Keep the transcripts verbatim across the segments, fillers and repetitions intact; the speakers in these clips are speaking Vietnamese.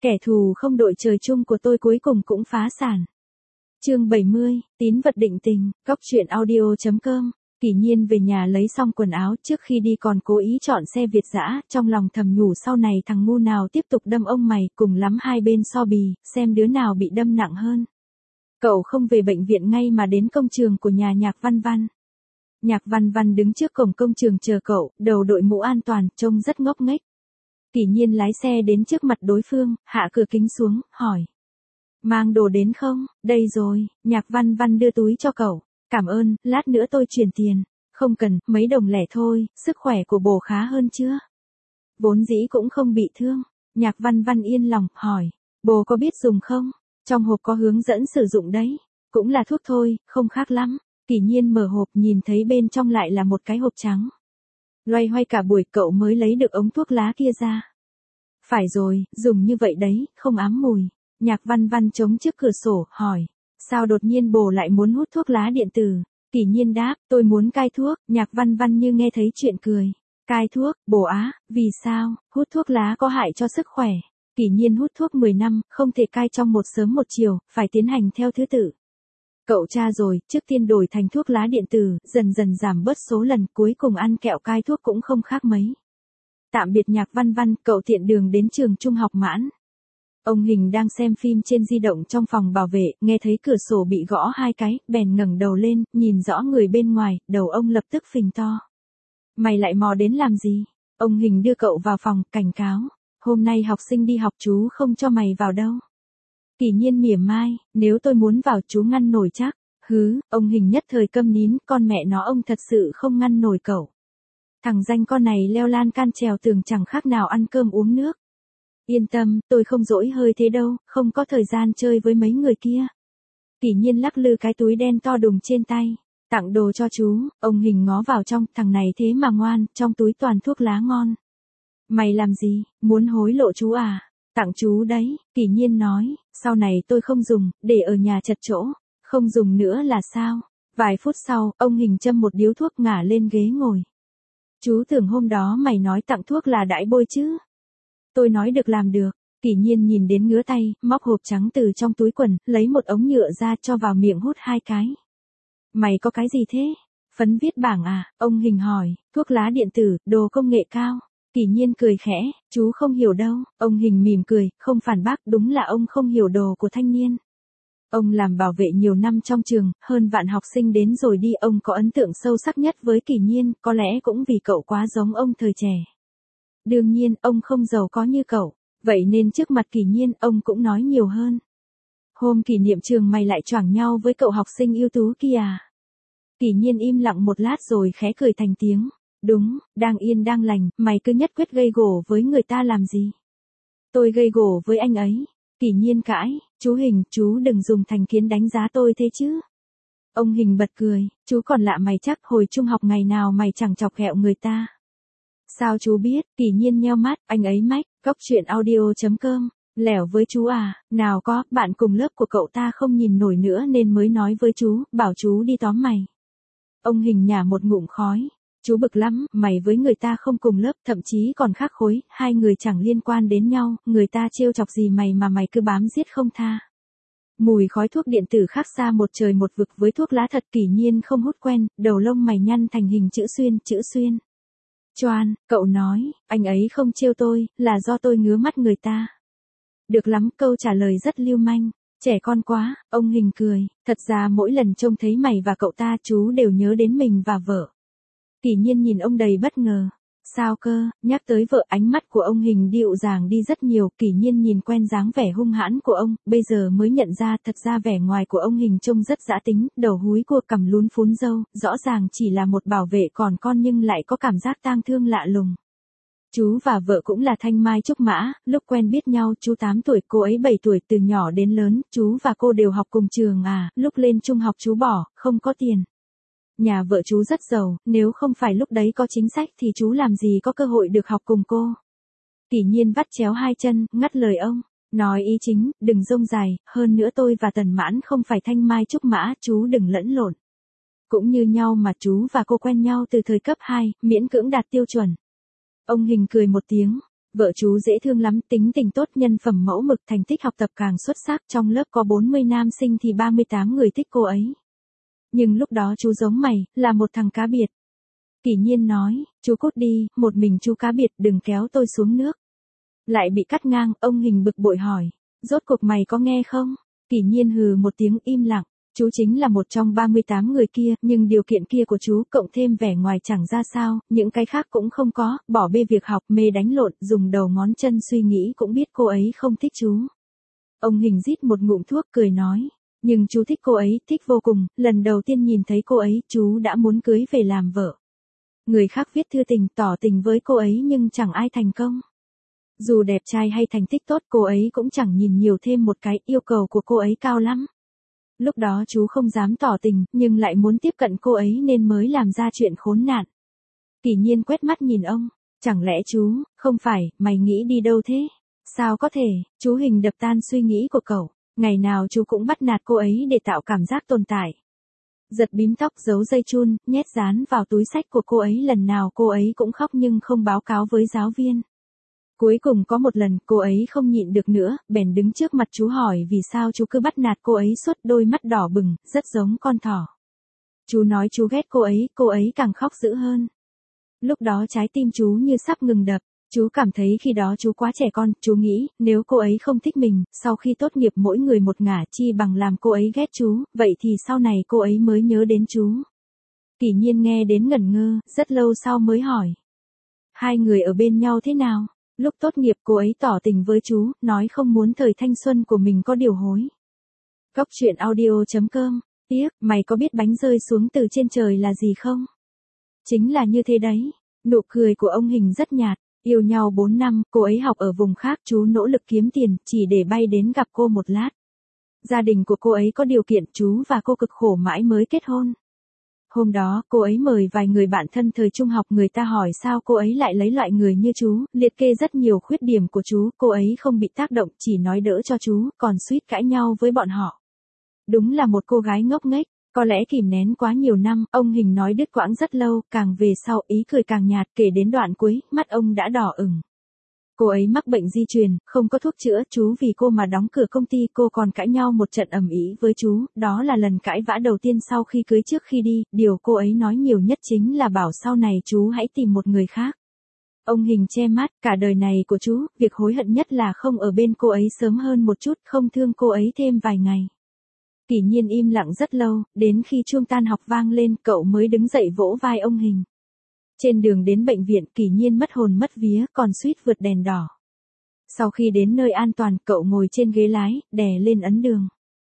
Kẻ thù không đội trời chung của tôi cuối cùng cũng phá sản. Chương bảy mươi, tín vật định tình, góc truyện audio chấm com. Kỷ Nhiên về nhà lấy xong quần áo, trước khi đi còn cố ý chọn xe Việt dã, trong lòng thầm nhủ sau này thằng ngu nào tiếp tục đâm ông mày, cùng lắm hai bên so bì, xem đứa nào bị đâm nặng hơn. Cậu không về bệnh viện ngay mà đến công trường của nhà Nhạc Văn Văn. Nhạc Văn Văn đứng trước cổng công trường chờ cậu, đầu đội mũ an toàn, trông rất ngốc nghếch. Kỷ Nhiên lái xe đến trước mặt đối phương, hạ cửa kính xuống, hỏi. Mang đồ đến không? Đây rồi, Nhạc Văn Văn đưa túi cho cậu. Cảm ơn, lát nữa tôi chuyển tiền. Không cần, mấy đồng lẻ thôi, sức khỏe của bồ khá hơn chưa? Vốn dĩ cũng không bị thương. Nhạc Văn Văn yên lòng, hỏi. Bồ có biết dùng không? Trong hộp có hướng dẫn sử dụng đấy. Cũng là thuốc thôi, không khác lắm. Kỷ Nhiên mở hộp nhìn thấy bên trong lại là một cái hộp trắng. Loay hoay cả buổi cậu mới lấy được ống thuốc lá kia ra. Phải rồi, dùng như vậy đấy, không ám mùi. Nhạc Văn Văn chống trước cửa sổ, hỏi. Sao đột nhiên bồ lại muốn hút thuốc lá điện tử? Kỷ Nhiên đáp, tôi muốn cai thuốc. Nhạc Văn Văn như nghe thấy chuyện cười. Cai thuốc, bồ á, vì sao? Hút thuốc lá có hại cho sức khỏe. Kỷ Nhiên hút thuốc mười năm, không thể cai trong một sớm một chiều, phải tiến hành theo thứ tự. Cậu tra rồi, trước tiên đổi thành thuốc lá điện tử, dần dần giảm bớt số lần, cuối cùng ăn kẹo cai thuốc cũng không khác mấy. Tạm biệt Nhạc Văn Văn, cậu tiện đường đến trường trung học Mãn. Ông Hình đang xem phim trên di động trong phòng bảo vệ, nghe thấy cửa sổ bị gõ hai cái, bèn ngẩng đầu lên, nhìn rõ người bên ngoài, đầu ông lập tức phình to. Mày lại mò đến làm gì? Ông Hình đưa cậu vào phòng, cảnh cáo. Hôm nay học sinh đi học chú không cho mày vào đâu. Kỷ Nhiên mỉa mai, nếu tôi muốn vào chú ngăn nổi chắc. Hứ, ông Hình nhất thời câm nín, con mẹ nó ông thật sự không ngăn nổi cậu. Thằng danh con này leo lan can trèo tường chẳng khác nào ăn cơm uống nước. Yên tâm, tôi không dỗi hơi thế đâu, không có thời gian chơi với mấy người kia. Kỷ Nhiên lắc lư cái túi đen to đùng trên tay. Tặng đồ cho chú, ông Hình ngó vào trong, thằng này thế mà ngoan, trong túi toàn thuốc lá ngon. Mày làm gì, muốn hối lộ chú à? Tặng chú đấy, Kỷ Nhiên nói, sau này tôi không dùng, để ở nhà chật chỗ. Không dùng nữa là sao? Vài phút sau, ông Hình châm một điếu thuốc ngả lên ghế ngồi. Chú tưởng hôm đó mày nói tặng thuốc là đãi bôi chứ? Tôi nói được làm được. Kỷ Nhiên nhìn đến ngứa tay, móc hộp trắng từ trong túi quần, lấy một ống nhựa ra cho vào miệng hút hai cái. Mày có cái gì thế? Phấn viết bảng à? Ông Hình hỏi, thuốc lá điện tử, đồ công nghệ cao. Kỷ Nhiên cười khẽ, chú không hiểu đâu. Ông Hình mỉm cười, không phản bác, đúng là ông không hiểu đồ của thanh niên. Ông làm bảo vệ nhiều năm trong trường, hơn vạn học sinh đến rồi đi, ông có ấn tượng sâu sắc nhất với Kỷ Nhiên, có lẽ cũng vì cậu quá giống ông thời trẻ. Đương nhiên, ông không giàu có như cậu, vậy nên trước mặt Kỷ Nhiên, ông cũng nói nhiều hơn. Hôm kỷ niệm trường mày lại choảng nhau với cậu học sinh ưu tú kia à? Kỷ Nhiên im lặng một lát rồi khẽ cười thành tiếng. Đúng, đang yên đang lành, mày cứ nhất quyết gây gổ với người ta làm gì? Tôi gây gổ với anh ấy. Kỷ Nhiên cãi, chú Hình, chú đừng dùng thành kiến đánh giá tôi thế chứ. Ông Hình bật cười, chú còn lạ mày chắc hồi trung học ngày nào mày chẳng chọc ghẹo người ta. Sao chú biết? Kỷ Nhiên nheo mắt, anh ấy mách, góc truyện audio chấm com. Lẻo với chú à, nào có, bạn cùng lớp của cậu ta không nhìn nổi nữa nên mới nói với chú, bảo chú đi tóm mày. Ông Hình nhả một ngụm khói. Chú bực lắm, mày với người ta không cùng lớp, thậm chí còn khác khối, hai người chẳng liên quan đến nhau, người ta trêu chọc gì mày mà mày cứ bám giết không tha. Mùi khói thuốc điện tử khác xa một trời một vực với thuốc lá thật. Kỷ Nhiên không hút quen, đầu lông mày nhăn thành hình chữ xuyên, chữ xuyên. Choan, cậu nói, anh ấy không trêu tôi, là do tôi ngứa mắt người ta. Được lắm, câu trả lời rất lưu manh. Trẻ con quá, ông Hình cười, thật ra mỗi lần trông thấy mày và cậu ta chú đều nhớ đến mình và vợ. Kỷ Nhiên nhìn ông đầy bất ngờ. Sao cơ? Nhắc tới vợ, ánh mắt của ông Hình dịu dàng đi rất nhiều. Kỷ Nhiên nhìn quen dáng vẻ hung hãn của ông, bây giờ mới nhận ra thật ra vẻ ngoài của ông Hình trông rất dã tính, đầu húi cua cằm lún phún râu, rõ ràng chỉ là một bảo vệ còn con nhưng lại có cảm giác tang thương lạ lùng. Chú và vợ cũng là thanh mai trúc mã, lúc quen biết nhau chú tám tuổi, cô ấy bảy tuổi, từ nhỏ đến lớn, chú và cô đều học cùng trường à, lúc lên trung học chú bỏ, không có tiền. Nhà vợ chú rất giàu, nếu không phải lúc đấy có chính sách thì chú làm gì có cơ hội được học cùng cô. Kỷ Nhiên vắt chéo hai chân, ngắt lời ông, nói ý chính, đừng rông dài, hơn nữa tôi và Tần Mãn không phải thanh mai trúc mã, chú đừng lẫn lộn. Cũng như nhau mà chú và cô quen nhau từ thời cấp hai, miễn cưỡng đạt tiêu chuẩn. Ông Hình cười một tiếng, Vợ chú dễ thương lắm, tính tình tốt, nhân phẩm mẫu mực, thành tích học tập càng xuất sắc, trong lớp có bốn mươi nam sinh thì ba mươi tám người thích cô ấy. Nhưng lúc đó chú giống mày, là một thằng cá biệt. Kỷ Nhiên nói, chú cút đi, một mình chú cá biệt, đừng kéo tôi xuống nước. Lại bị cắt ngang, ông Hình bực bội hỏi, rốt cuộc mày có nghe không? Kỷ Nhiên hừ một tiếng im lặng, chú chính là một trong ba mươi tám người kia, nhưng điều kiện kia của chú cộng thêm vẻ ngoài chẳng ra sao, những cái khác cũng không có, bỏ bê việc học, mê đánh lộn, dùng đầu ngón chân suy nghĩ cũng biết cô ấy không thích chú. Ông Hình rít một ngụm thuốc cười nói, nhưng chú thích cô ấy, thích vô cùng, lần đầu tiên nhìn thấy cô ấy, chú đã muốn cưới về làm vợ. Người khác viết thư tình, tỏ tình với cô ấy nhưng chẳng ai thành công. Dù đẹp trai hay thành tích tốt cô ấy cũng chẳng nhìn nhiều thêm một cái, yêu cầu của cô ấy cao lắm. Lúc đó chú không dám tỏ tình, nhưng lại muốn tiếp cận cô ấy nên mới làm ra chuyện khốn nạn. Kỷ Nhiên quét mắt nhìn ông, chẳng lẽ chú, không phải, mày nghĩ đi đâu thế? Sao có thể, chú Hình đập tan suy nghĩ của cậu, ngày nào chú cũng bắt nạt cô ấy để tạo cảm giác tồn tại. Giật bím tóc, giấu dây chun, nhét dán vào túi xách của cô ấy, lần nào cô ấy cũng khóc nhưng không báo cáo với giáo viên. Cuối cùng có một lần cô ấy không nhịn được nữa, bèn đứng trước mặt chú hỏi vì sao chú cứ bắt nạt cô ấy suốt, đôi mắt đỏ bừng, rất giống con thỏ. Chú nói chú ghét cô ấy, cô ấy càng khóc dữ hơn. Lúc đó trái tim chú như sắp ngừng đập, chú cảm thấy khi đó chú quá trẻ con, chú nghĩ, nếu cô ấy không thích mình, sau khi tốt nghiệp mỗi người một ngả, chi bằng làm cô ấy ghét chú, vậy thì sau này cô ấy mới nhớ đến chú. Kỷ Nhiên nghe đến ngẩn ngơ, rất lâu sau mới hỏi. Hai người ở bên nhau thế nào? Lúc tốt nghiệp cô ấy tỏ tình với chú, nói không muốn thời thanh xuân của mình có điều hối. Góc truyện audio chấm com, tiếc, mày có biết bánh rơi xuống từ trên trời là gì không? Chính là như thế đấy. Nụ cười của ông Hình rất nhạt, yêu nhau bốn năm, cô ấy học ở vùng khác, chú nỗ lực kiếm tiền, chỉ để bay đến gặp cô một lát. Gia đình của cô ấy có điều kiện, chú và cô cực khổ mãi mới kết hôn. Hôm đó, cô ấy mời vài người bạn thân thời trung học, người ta hỏi sao cô ấy lại lấy loại người như chú, liệt kê rất nhiều khuyết điểm của chú, cô ấy không bị tác động, chỉ nói đỡ cho chú, còn suýt cãi nhau với bọn họ. Đúng là một cô gái ngốc nghếch, có lẽ kìm nén quá nhiều năm, ông Hình nói đứt quãng rất lâu, càng về sau ý cười càng nhạt, kể đến đoạn cuối, mắt ông đã đỏ ửng. Cô ấy mắc bệnh di truyền, không có thuốc chữa, chú vì cô mà đóng cửa công ty, cô còn cãi nhau một trận ầm ĩ với chú, đó là lần cãi vã đầu tiên sau khi cưới. Trước khi đi, điều cô ấy nói nhiều nhất chính là bảo sau này chú hãy tìm một người khác. Ông Hình che mắt, cả đời này của chú, việc hối hận nhất là không ở bên cô ấy sớm hơn một chút, không thương cô ấy thêm vài ngày. Kỷ Nhiên im lặng rất lâu, đến khi chuông tan học vang lên, cậu mới đứng dậy vỗ vai ông Hình. Trên đường đến bệnh viện, Kỷ Nhiên mất hồn mất vía, còn suýt vượt đèn đỏ. Sau khi đến nơi an toàn, cậu ngồi trên ghế lái, đè lên ấn đường.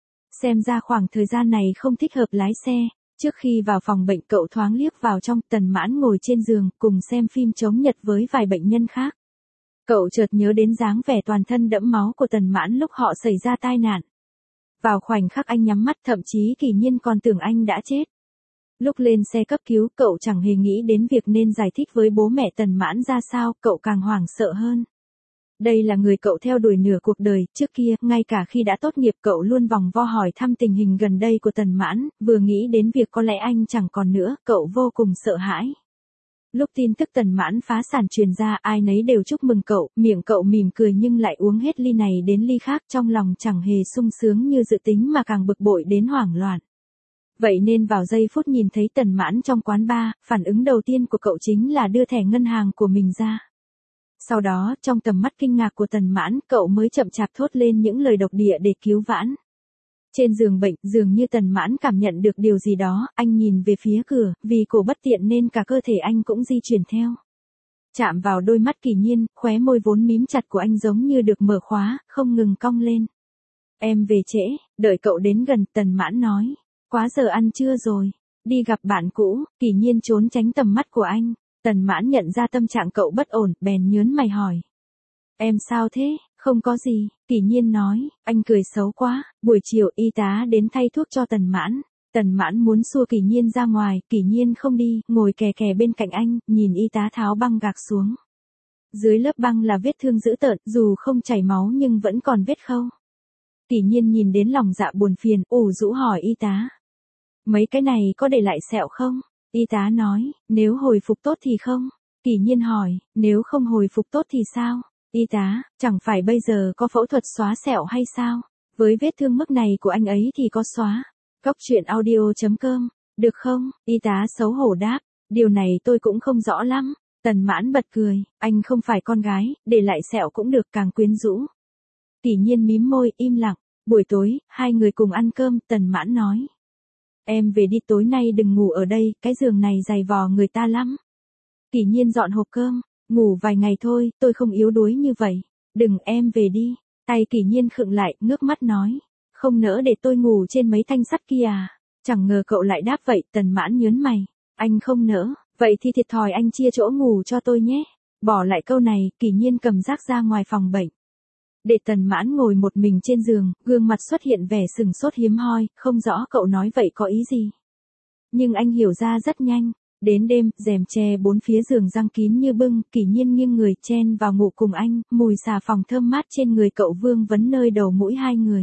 Xem ra khoảng thời gian này không thích hợp lái xe. Trước khi vào phòng bệnh, cậu thoáng liếc vào trong, Tần Mãn ngồi trên giường, cùng xem phim chống Nhật với vài bệnh nhân khác. Cậu chợt nhớ đến dáng vẻ toàn thân đẫm máu của Tần Mãn lúc họ xảy ra tai nạn. Vào khoảnh khắc anh nhắm mắt, thậm chí Kỷ Nhiên còn tưởng anh đã chết. Lúc lên xe cấp cứu, cậu chẳng hề nghĩ đến việc nên giải thích với bố mẹ Tần Mãn ra sao, cậu càng hoảng sợ hơn. Đây là người cậu theo đuổi nửa cuộc đời, trước kia, ngay cả khi đã tốt nghiệp cậu luôn vòng vo hỏi thăm tình hình gần đây của Tần Mãn, vừa nghĩ đến việc có lẽ anh chẳng còn nữa, cậu vô cùng sợ hãi. Lúc tin tức Tần Mãn phá sản truyền ra, ai nấy đều chúc mừng cậu, miệng cậu mỉm cười nhưng lại uống hết ly này đến ly khác, trong lòng chẳng hề sung sướng như dự tính mà càng bực bội đến hoảng loạn. Vậy nên vào giây phút nhìn thấy Tần Mãn trong quán bar, phản ứng đầu tiên của cậu chính là đưa thẻ ngân hàng của mình ra. Sau đó, trong tầm mắt kinh ngạc của Tần Mãn, cậu mới chậm chạp thốt lên những lời độc địa để cứu vãn. Trên giường bệnh, dường như Tần Mãn cảm nhận được điều gì đó, anh nhìn về phía cửa, vì cổ bất tiện nên cả cơ thể anh cũng di chuyển theo. Chạm vào đôi mắt Kỷ Nhiên, khóe môi vốn mím chặt của anh giống như được mở khóa, không ngừng cong lên. Em về trễ, đợi cậu đến gần, Tần Mãn nói. Quá giờ ăn trưa rồi, đi gặp bạn cũ. Kỷ Nhiên trốn tránh tầm mắt của anh. Tần Mãn nhận ra tâm trạng cậu bất ổn, bèn nhớn mày hỏi. Em sao thế? Không có gì, Kỷ Nhiên nói. Anh cười xấu quá. Buổi chiều y tá đến thay thuốc cho Tần Mãn. Tần Mãn muốn xua Kỷ Nhiên ra ngoài, Kỷ Nhiên không đi, ngồi kè kè bên cạnh anh, nhìn y tá tháo băng gạc xuống. Dưới lớp băng là vết thương dữ tợn, dù không chảy máu nhưng vẫn còn vết khâu. Kỷ Nhiên nhìn đến lòng dạ buồn phiền, ủ rũ hỏi y tá. Mấy cái này có để lại sẹo không? Y tá nói, nếu hồi phục tốt thì không. Kỷ Nhiên hỏi, nếu không hồi phục tốt thì sao? Y tá, chẳng phải bây giờ có phẫu thuật xóa sẹo hay sao? Với vết thương mức này của anh ấy thì có xóa. Góc truyện audio chấm com, được không? Y tá xấu hổ đáp, điều này tôi cũng không rõ lắm. Tần Mãn bật cười, anh không phải con gái, để lại sẹo cũng được, càng quyến rũ. Kỷ Nhiên mím môi, im lặng. Buổi tối, hai người cùng ăn cơm, Tần Mãn nói. Em về đi, tối nay đừng ngủ ở đây, cái giường này dày vò người ta lắm. Kỷ Nhiên dọn hộp cơm, ngủ vài ngày thôi, tôi không yếu đuối như vậy. Đừng, em về đi. Tay Kỷ Nhiên khựng lại, ngước mắt nói. Không nỡ để tôi ngủ trên mấy thanh sắt kia à? Chẳng ngờ cậu lại đáp vậy. Tần Mãn nhớn mày. Anh không nỡ, vậy thì thiệt thòi anh chia chỗ ngủ cho tôi nhé. Bỏ lại câu này, Kỷ Nhiên cầm rác ra ngoài phòng bệnh. Để Tần Mãn ngồi một mình trên giường, gương mặt xuất hiện vẻ sừng sốt hiếm hoi, không rõ cậu nói vậy có ý gì. Nhưng anh hiểu ra rất nhanh. Đến đêm, rèm che bốn phía giường giăng kín như bưng, Kỷ Nhiên nghiêng người chen vào ngủ cùng anh, mùi xà phòng thơm mát trên người cậu vương vấn nơi đầu mũi hai người.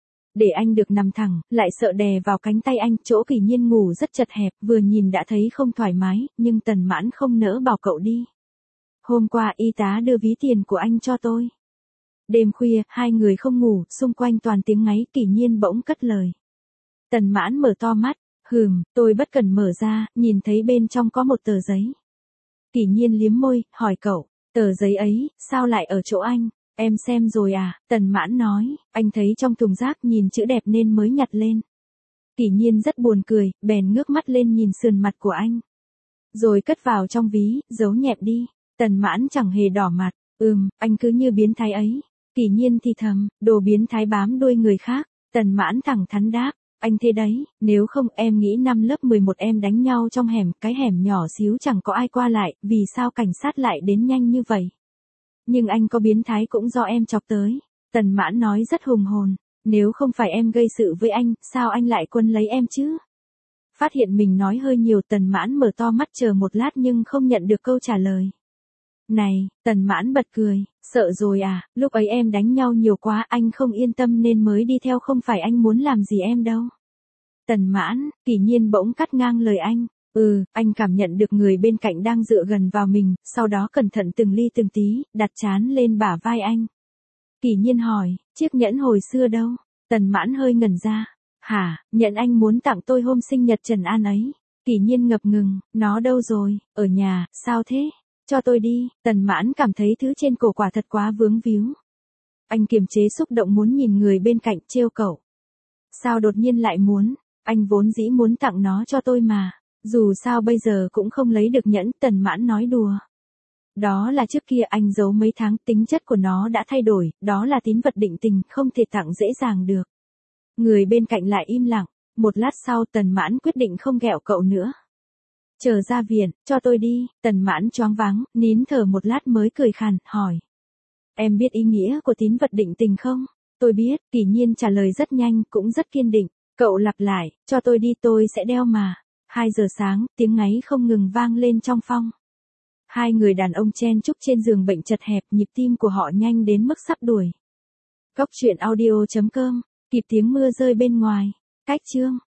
Để anh được nằm thẳng, lại sợ đè vào cánh tay anh, chỗ Kỷ Nhiên ngủ rất chật hẹp, vừa nhìn đã thấy không thoải mái, nhưng Tần Mãn không nỡ bảo cậu đi. Hôm qua y tá đưa ví tiền của anh cho tôi. Đêm khuya, hai người không ngủ, xung quanh toàn tiếng ngáy, Kỷ Nhiên bỗng cất lời. Tần Mãn mở to mắt, hừm, tôi bất cần mở ra, nhìn thấy bên trong có một tờ giấy. Kỷ Nhiên liếm môi, hỏi cậu, tờ giấy ấy, sao lại ở chỗ anh? Em xem rồi à? Tần Mãn nói, anh thấy trong thùng rác nhìn chữ đẹp nên mới nhặt lên. Kỷ Nhiên rất buồn cười, bèn ngước mắt lên nhìn sườn mặt của anh. Rồi cất vào trong ví, giấu nhẹm đi. Tần Mãn chẳng hề đỏ mặt, ừm, anh cứ như biến thái ấy. Kỷ Nhiên thì thầm, đồ biến thái bám đuôi người khác. Tần Mãn thẳng thắn đáp, anh thế đấy, nếu không em nghĩ năm lớp mười một em đánh nhau trong hẻm, cái hẻm nhỏ xíu chẳng có ai qua lại, vì sao cảnh sát lại đến nhanh như vậy? Nhưng anh có biến thái cũng do em chọc tới. Tần Mãn nói rất hùng hồn, nếu không phải em gây sự với anh, sao anh lại quân lấy em chứ? Phát hiện mình nói hơi nhiều, Tần Mãn mở to mắt chờ một lát nhưng không nhận được câu trả lời. Này, Tần Mãn bật cười, sợ rồi à, lúc ấy em đánh nhau nhiều quá, anh không yên tâm nên mới đi theo, không phải anh muốn làm gì em đâu. Tần Mãn, Kỷ Nhiên bỗng cắt ngang lời anh. Ừ, anh cảm nhận được người bên cạnh đang dựa gần vào mình, sau đó cẩn thận từng ly từng tí, đặt trán lên bả vai anh. Kỷ Nhiên hỏi, chiếc nhẫn hồi xưa đâu? Tần Mãn hơi ngẩn ra. Hả, nhẫn anh muốn tặng tôi hôm sinh nhật Trần An ấy. Kỷ Nhiên ngập ngừng, nó đâu rồi? Ở nhà, sao thế? Cho tôi đi. Tần Mãn cảm thấy thứ trên cổ quả thật quá vướng víu. Anh kiềm chế xúc động muốn nhìn người bên cạnh, trêu cậu. Sao đột nhiên lại muốn? Anh vốn dĩ muốn tặng nó cho tôi mà. Dù sao bây giờ cũng không lấy được nhẫn, Tần Mãn nói đùa. Đó là trước kia anh giấu mấy tháng, tính chất của nó đã thay đổi, đó là tín vật định tình, không thể tặng dễ dàng được. Người bên cạnh lại im lặng, một lát sau Tần Mãn quyết định không ghẹo cậu nữa. Chờ ra viện, cho tôi đi. Tần Mãn choáng váng, nín thở một lát mới cười khàn, hỏi. Em biết ý nghĩa của tín vật định tình không? Tôi biết. Kỷ Nhiên trả lời rất nhanh, cũng rất kiên định. Cậu lặp lại, cho tôi đi, tôi sẽ đeo mà. Hai giờ sáng, tiếng ngáy không ngừng vang lên trong phòng. Hai người đàn ông chen chúc trên giường bệnh chật hẹp, nhịp tim của họ nhanh đến mức sắp đuổi. Góc truyện audio chấm com, kịp tiếng mưa rơi bên ngoài. Cách chương